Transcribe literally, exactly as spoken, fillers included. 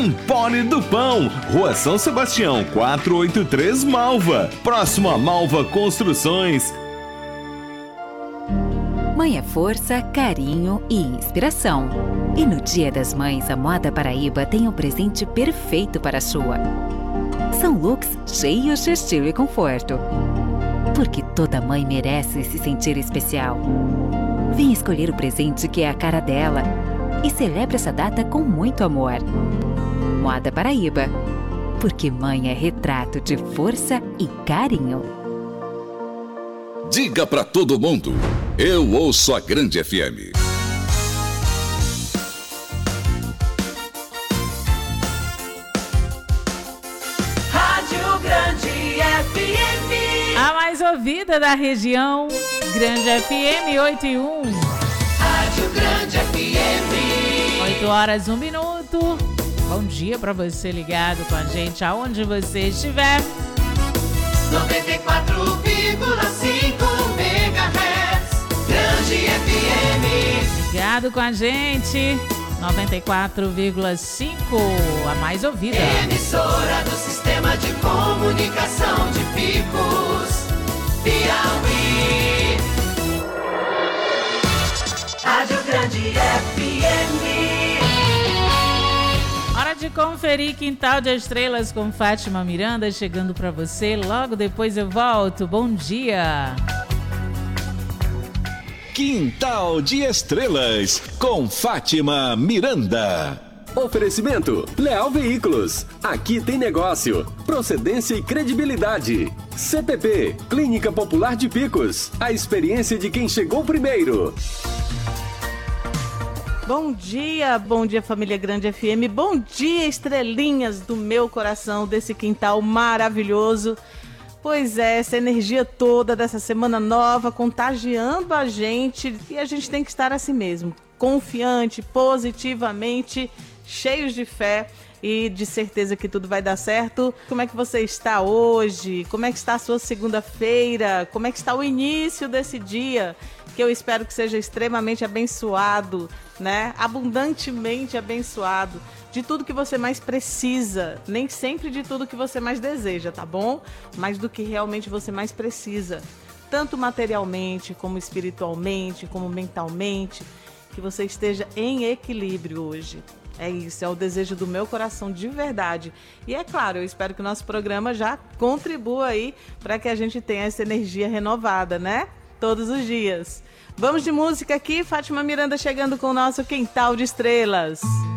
Empório do Pão, Rua São Sebastião, quatrocentos e oitenta e três, Malva. Próximo a Malva Construções. Mãe é força, carinho e inspiração. E no Dia das Mães, a Moda Paraíba tem o presente perfeito para a sua. São looks cheios de estilo e conforto. Porque toda mãe merece se sentir especial. Vem escolher o presente que é a cara dela e celebre essa data com muito amor. Moda Paraíba, porque mãe é retrato de força e carinho. Diga pra todo mundo, eu ouço a Grande F M. Rádio Grande F M. A mais ouvida da região, Grande F M oito e um. Rádio Grande F M. oito horas, um minuto. Bom dia pra você ligado com a gente, aonde você estiver. noventa e quatro vírgula cinco megahertz, Grande F M. Ligado com a gente, noventa e quatro vírgula cinco, a mais ouvida. Emissora do Sistema de Comunicação de Picos, Piauí. Rádio Grande F M. Hora de conferir Quintal de Estrelas com Fátima Miranda, chegando para você. Logo depois eu volto. Bom dia. Quintal de Estrelas com Fátima Miranda. Oferecimento Leal Veículos. Aqui tem negócio, procedência e credibilidade. C P P, Clínica Popular de Picos. A experiência de quem chegou primeiro. Bom dia, bom dia família Grande F M, bom dia estrelinhas do meu coração, desse quintal maravilhoso. Pois é, essa energia toda dessa semana nova contagiando a gente, e a gente tem que estar assim mesmo, confiante, positivamente, cheios de fé e de certeza que tudo vai dar certo. Como é que você está hoje? Como é que está a sua segunda-feira? Como é que está o início desse dia? Que eu espero que seja extremamente abençoado, né? Abundantemente abençoado, de tudo que você mais precisa, nem sempre de tudo que você mais deseja, tá bom? Mas do que realmente você mais precisa, tanto materialmente, como espiritualmente, como mentalmente, que você esteja em equilíbrio hoje. É isso, é o desejo do meu coração de verdade. E é claro, eu espero que o nosso programa já contribua aí para que a gente tenha essa energia renovada, né? Todos os dias. Vamos de música aqui, Fátima Miranda chegando com o nosso Quintal de Estrelas.